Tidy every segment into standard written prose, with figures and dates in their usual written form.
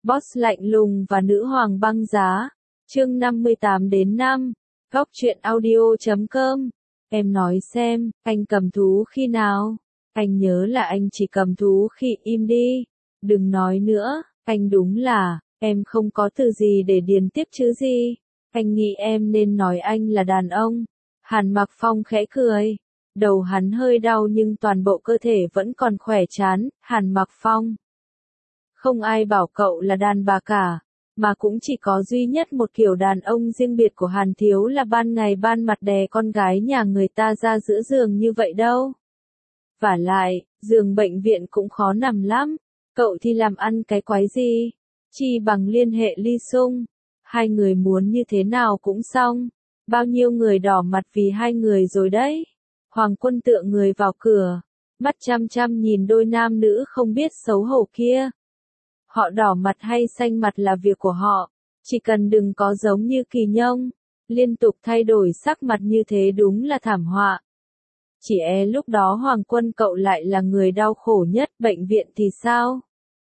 Boss lạnh lùng và nữ hoàng băng giá. Chương 58-5. Góc truyện audio.com. Em nói xem, anh cầm thú khi nào? Anh nhớ là anh chỉ cầm thú khi im đi. Đừng nói nữa, anh đúng là, em không có từ gì để điền tiếp chứ gì. Anh nghĩ em nên nói anh là đàn ông. Hàn Mặc Phong khẽ cười. Đầu hắn hơi đau nhưng toàn bộ cơ thể vẫn còn khỏe chán. Hàn Mặc Phong. Không ai bảo cậu là đàn bà cả, mà cũng chỉ có duy nhất một kiểu đàn ông riêng biệt của Hàn Thiếu là ban ngày ban mặt đè con gái nhà người ta ra giữa giường như vậy đâu. Vả lại, giường bệnh viện cũng khó nằm lắm, cậu thì làm ăn cái quái gì, chi bằng liên hệ Ly Sung, hai người muốn như thế nào cũng xong, bao nhiêu người đỏ mặt vì hai người rồi đấy. Hoàng Quân tựa người vào cửa, mắt chăm chăm nhìn đôi nam nữ không biết xấu hổ kia. Họ đỏ mặt hay xanh mặt là việc của họ, chỉ cần đừng có giống như Kỳ Nhông, liên tục thay đổi sắc mặt như thế đúng là thảm họa. Chỉ lúc đó Hoàng Quân cậu lại là người đau khổ nhất, bệnh viện thì sao?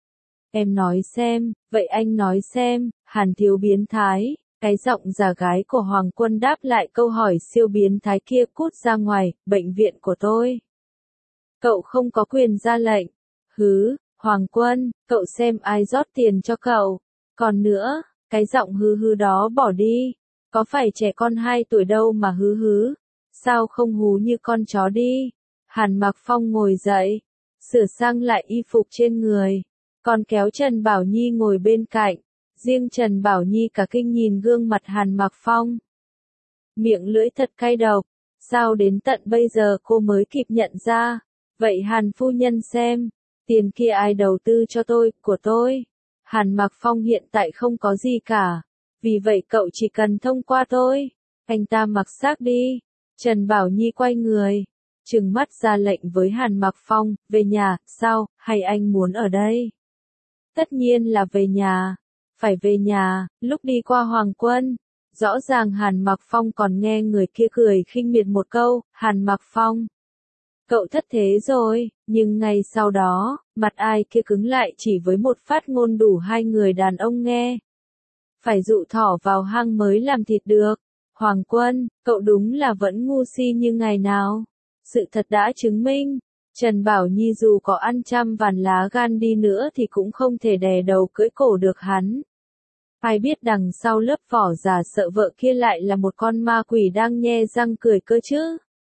Em nói xem, vậy anh nói xem, Hàn Thiếu biến thái, cái giọng giả gái của Hoàng Quân đáp lại câu hỏi siêu biến thái kia, cút ra ngoài, bệnh viện của tôi. Cậu không có quyền ra lệnh. Hứ. Hoàng Quân, cậu xem ai rót tiền cho cậu. Còn nữa, cái giọng hứ hứ đó bỏ đi. Có phải trẻ con 2 tuổi đâu mà hứ hứ. Sao không hú như con chó đi. Hàn Mặc Phong ngồi dậy, sửa sang lại y phục trên người. Còn kéo Trần Bảo Nhi ngồi bên cạnh. Riêng Trần Bảo Nhi cả kinh nhìn gương mặt Hàn Mặc Phong. Miệng lưỡi thật cay độc. Sao đến tận bây giờ cô mới kịp nhận ra. Vậy Hàn phu nhân xem. Tiền kia ai đầu tư cho tôi, của tôi. Hàn Mặc Phong hiện tại không có gì cả. Vì vậy cậu chỉ cần thông qua tôi. Anh ta mặc xác đi. Trần Bảo Nhi quay người, trừng mắt ra lệnh với Hàn Mặc Phong, về nhà, sao, hay anh muốn ở đây? Tất nhiên là về nhà. Phải về nhà. Lúc đi qua Hoàng Quân, rõ ràng Hàn Mặc Phong còn nghe người kia cười khinh miệt một câu, Hàn Mặc Phong. Cậu thất thế rồi, nhưng ngay sau đó, mặt ai kia cứng lại chỉ với một phát ngôn đủ hai người đàn ông nghe. Phải dụ thỏ vào hang mới làm thịt được. Hoàng Quân, cậu đúng là vẫn ngu si như ngày nào. Sự thật đã chứng minh, Trần Bảo Nhi dù có ăn trăm vạn lá gan đi nữa thì cũng không thể đè đầu cưỡi cổ được hắn. Ai biết đằng sau lớp vỏ giả sợ vợ kia lại là một con ma quỷ đang nhe răng cười cơ chứ.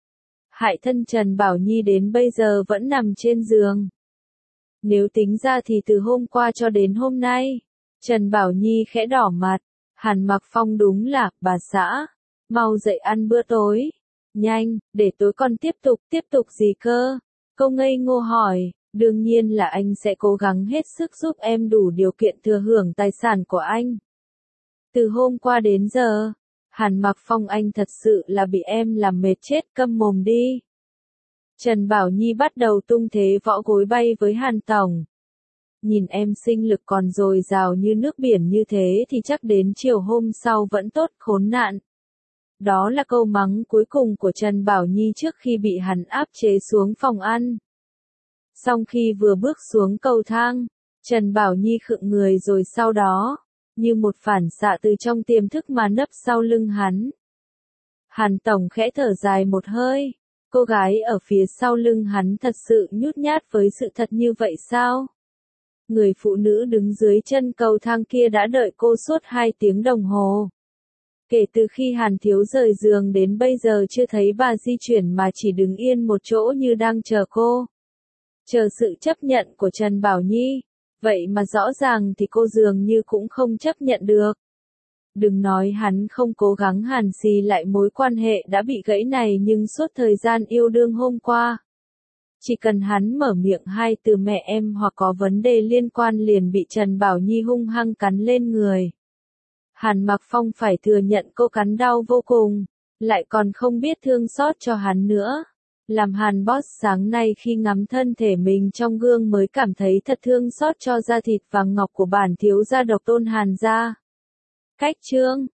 Hại thân Trần Bảo Nhi đến bây giờ vẫn nằm trên giường. Nếu tính ra thì từ hôm qua cho đến hôm nay, Trần Bảo Nhi khẽ đỏ mặt. Hàn Mặc Phong đúng là, bà xã, mau dậy ăn bữa tối. Nhanh, để tối con tiếp tục gì cơ? Cô ngây ngô hỏi, đương nhiên là anh sẽ cố gắng hết sức giúp em đủ điều kiện thừa hưởng tài sản của anh. Từ hôm qua đến giờ, Hàn Mặc Phong anh thật sự là bị em làm mệt chết, câm mồm đi. Trần Bảo Nhi bắt đầu tung thế võ gối bay với Hàn Tổng. Nhìn em sinh lực còn dồi dào như nước biển như thế thì chắc đến chiều hôm sau vẫn tốt, khốn nạn. Đó là câu mắng cuối cùng của Trần Bảo Nhi trước khi bị hắn áp chế xuống phòng ăn. Xong khi vừa bước xuống cầu thang, Trần Bảo Nhi khựng người rồi sau đó, như một phản xạ từ trong tiềm thức mà nấp sau lưng hắn. Hàn Tổng khẽ thở dài một hơi, cô gái ở phía sau lưng hắn thật sự nhút nhát với sự thật như vậy sao? Người phụ nữ đứng dưới chân cầu thang kia đã đợi cô suốt 2 tiếng đồng hồ. Kể từ khi Hàn Thiếu rời giường đến bây giờ chưa thấy bà di chuyển mà chỉ đứng yên một chỗ như đang chờ cô. Chờ sự chấp nhận của Trần Bảo Nhi. Vậy mà rõ ràng thì cô dường như cũng không chấp nhận được. Đừng nói hắn không cố gắng hàn xì lại mối quan hệ đã bị gãy này, nhưng suốt thời gian yêu đương hôm qua, chỉ cần hắn mở miệng hai từ mẹ em hoặc có vấn đề liên quan liền bị Trần Bảo Nhi hung hăng cắn lên người. Hàn Mặc Phong phải thừa nhận cô cắn đau vô cùng, lại còn không biết thương xót cho hắn nữa. Làm Hàn Boss sáng nay khi ngắm thân thể mình trong gương mới cảm thấy thật thương xót cho da thịt vàng ngọc của bản thiếu gia độc tôn Hàn gia. Cách chương